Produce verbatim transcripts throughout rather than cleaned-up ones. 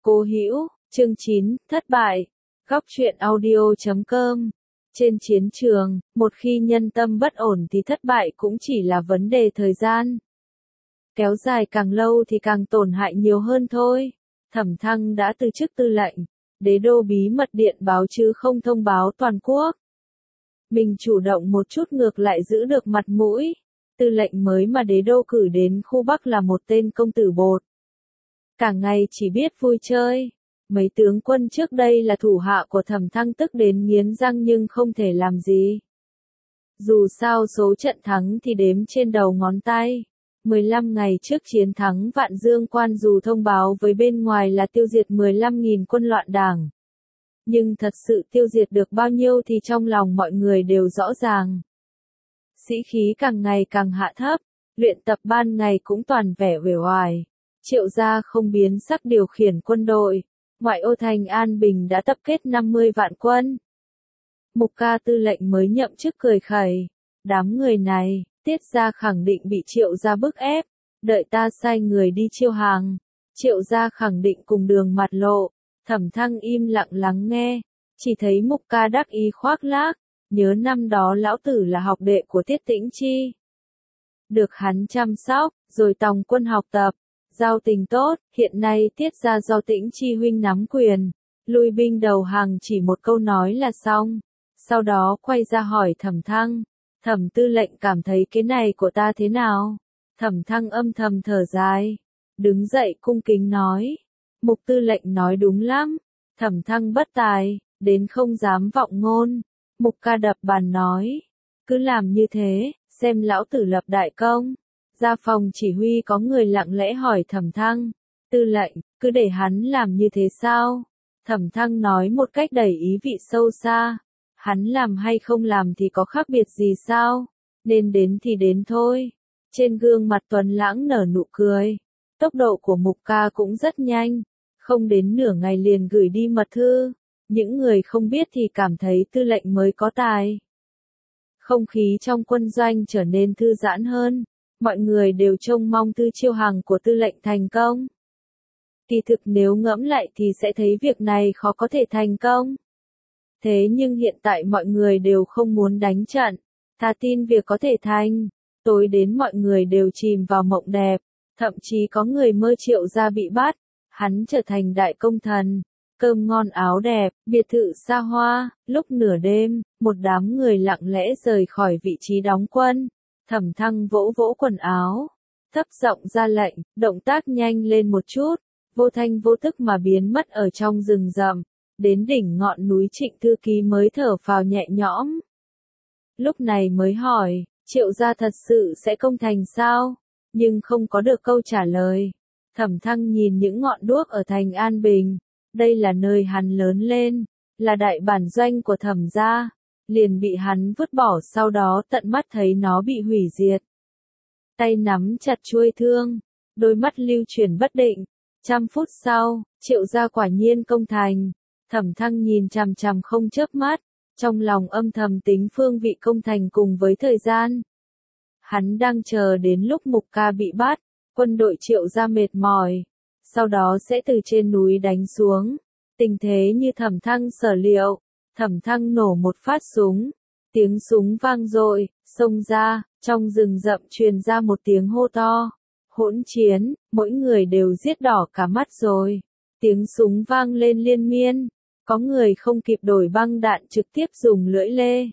Cố Hữu, chương chín, thất bại. Góc truyện audio chấm com. Trên chiến trường, một khi nhân tâm bất ổn thì thất bại cũng chỉ là vấn đề thời gian. Kéo dài càng lâu thì càng tổn hại nhiều hơn thôi. Thẩm Thăng đã từ chức tư lệnh, đế đô bí mật điện báo chứ không thông báo toàn quốc. Mình chủ động một chút ngược lại giữ được mặt mũi. Tư lệnh mới mà đế đô cử đến khu Bắc là một tên công tử bột. Cả ngày chỉ biết vui chơi. Mấy tướng quân trước đây là thủ hạ của Thẩm Thăng tức đến nghiến răng nhưng không thể làm gì. Dù sao số trận thắng thì đếm trên đầu ngón tay. mười lăm ngày trước chiến thắng Vạn Dương Quan dù thông báo với bên ngoài là tiêu diệt mười lăm nghìn quân loạn đảng. Nhưng thật sự tiêu diệt được bao nhiêu thì trong lòng mọi người đều rõ ràng. Sĩ khí càng ngày càng hạ thấp, luyện tập ban ngày cũng toàn vẻ uể oải. Triệu gia không biến sắc điều khiển quân đội, ngoại ô thành An Bình đã tập kết năm mươi vạn quân. Mục Ca tư lệnh mới nhậm chức cười khẩy, đám người này, Tiết gia khẳng định bị Triệu gia bức ép, đợi ta sai người đi chiêu hàng. Triệu gia khẳng định cùng đường mặt lộ, Thẩm Thăng im lặng lắng nghe, chỉ thấy Mục Ca đắc ý khoác lác, nhớ năm đó lão tử là học đệ của Tiết Tĩnh Chi. Được hắn chăm sóc, rồi tòng quân học tập. Giao tình tốt, hiện nay Tiết gia do Tĩnh Chi huynh nắm quyền, lui binh đầu hàng chỉ một câu nói là xong. Sau đó quay ra hỏi Thẩm Thăng, Thẩm tư lệnh cảm thấy cái này của ta thế nào? Thẩm Thăng âm thầm thở dài, đứng dậy cung kính nói, Mục tư lệnh nói đúng lắm. Thẩm Thăng bất tài, đến không dám vọng ngôn. Mục Ca đập bàn nói, cứ làm như thế, xem lão tử lập đại công. Ra phòng chỉ huy có người lặng lẽ hỏi Thẩm Thăng, tư lệnh, cứ để hắn làm như thế sao? Thẩm Thăng nói một cách đầy ý vị sâu xa, hắn làm hay không làm thì có khác biệt gì sao? Nên đến thì đến thôi. Trên gương mặt Tuấn Lãng nở nụ cười, tốc độ của Mục Ca cũng rất nhanh, không đến nửa ngày liền gửi đi mật thư. Những người không biết thì cảm thấy tư lệnh mới có tài. Không khí trong quân doanh trở nên thư giãn hơn. Mọi người đều trông mong thư chiêu hàng của tư lệnh thành công. Kỳ thực nếu ngẫm lại thì sẽ thấy việc này khó có thể thành công. Thế nhưng hiện tại mọi người đều không muốn đánh trận, thà tin việc có thể thành. Tối đến mọi người đều chìm vào mộng đẹp, thậm chí có người mơ Triệu gia bị bắt, hắn trở thành đại công thần, cơm ngon áo đẹp, biệt thự xa hoa. Lúc nửa đêm, một đám người lặng lẽ rời khỏi vị trí đóng quân. Thẩm Thăng vỗ vỗ quần áo, thấp giọng ra lệnh, động tác nhanh lên một chút, vô thanh vô tức mà biến mất ở trong rừng rậm, đến đỉnh ngọn núi Trịnh Thư Ký mới thở phào nhẹ nhõm. Lúc này mới hỏi, Triệu gia thật sự sẽ công thành sao? Nhưng không có được câu trả lời. Thẩm Thăng nhìn những ngọn đuốc ở thành An Bình, đây là nơi hắn lớn lên, là đại bản doanh của Thẩm gia. Liền bị hắn vứt bỏ, sau đó tận mắt thấy nó bị hủy diệt. Tay nắm chặt chuôi thương, đôi mắt lưu chuyển bất định. Trăm phút sau, Triệu gia quả nhiên công thành. Thẩm Thăng nhìn chằm chằm không chớp mắt, trong lòng âm thầm tính phương vị công thành cùng với thời gian. Hắn đang chờ đến lúc Mục Ca bị bắt, quân đội Triệu gia mệt mỏi, sau đó sẽ từ trên núi đánh xuống. Tình thế như Thẩm Thăng sở liệu. Thẩm Thăng nổ một phát súng, tiếng súng vang dội, xông ra, trong rừng rậm truyền ra một tiếng hô to. Hỗn chiến, mỗi người đều giết đỏ cả mắt rồi. Tiếng súng vang lên liên miên, có người không kịp đổi băng đạn trực tiếp dùng lưỡi lê.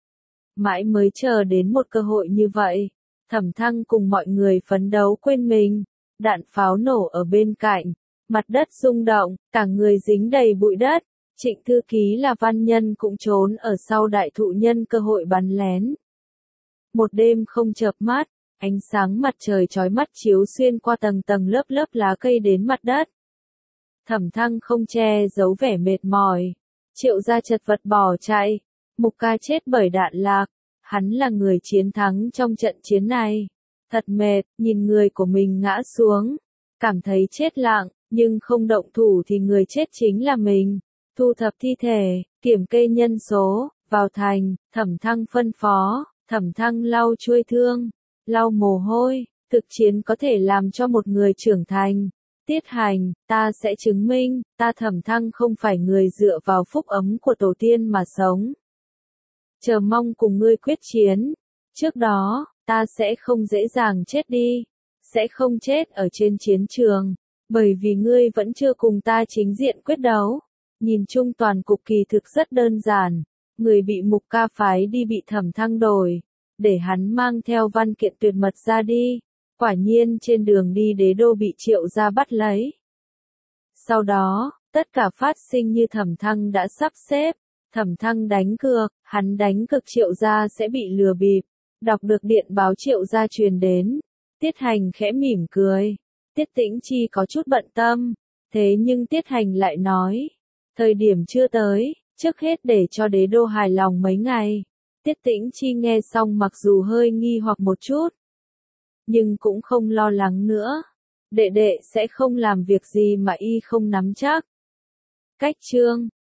Mãi mới chờ đến một cơ hội như vậy, Thẩm Thăng cùng mọi người phấn đấu quên mình, đạn pháo nổ ở bên cạnh, mặt đất rung động, cả người dính đầy bụi đất. Trịnh Thư Ký là văn nhân cũng trốn ở sau đại thụ nhân cơ hội bắn lén. Một đêm không chợp mắt, ánh sáng mặt trời chói mắt chiếu xuyên qua tầng tầng lớp lớp lá cây đến mặt đất. Thẩm Thăng không che giấu vẻ mệt mỏi, Triệu gia chật vật bỏ chạy, Mục Ca chết bởi đạn lạc, hắn là người chiến thắng trong trận chiến này. Thật mệt, nhìn người của mình ngã xuống, cảm thấy chết lặng, nhưng không động thủ thì người chết chính là mình. Thu thập thi thể, kiểm kê nhân số, vào thành. Thẩm Thăng phân phó. Thẩm Thăng lau chuôi thương, lau mồ hôi. Thực chiến có thể làm cho một người trưởng thành, Tiết Hành, ta sẽ chứng minh, ta Thẩm Thăng không phải người dựa vào phúc ấm của tổ tiên mà sống. Chờ mong cùng ngươi quyết chiến. Trước đó, ta sẽ không dễ dàng chết đi. Sẽ không chết ở trên chiến trường. Bởi vì ngươi vẫn chưa cùng ta chính diện quyết đấu. Nhìn chung toàn cục kỳ thực rất đơn giản. Người bị Mục Ca phái đi bị Thẩm Thăng đổi. Để hắn mang theo văn kiện tuyệt mật ra đi. Quả nhiên trên đường đi đế đô bị Triệu gia bắt lấy. Sau đó, tất cả phát sinh như Thẩm Thăng đã sắp xếp. Thẩm Thăng đánh cược, hắn đánh cược Triệu gia sẽ bị lừa bịp. Đọc được điện báo Triệu gia truyền đến. Tiết Hành khẽ mỉm cười. Tiết Tĩnh Chi có chút bận tâm. Thế nhưng Tiết Hành lại nói. Thời điểm chưa tới, trước hết để cho đế đô hài lòng mấy ngày. Tiết Tĩnh Chi nghe xong mặc dù hơi nghi hoặc một chút. Nhưng cũng không lo lắng nữa. Đệ đệ sẽ không làm việc gì mà y không nắm chắc. Cách chương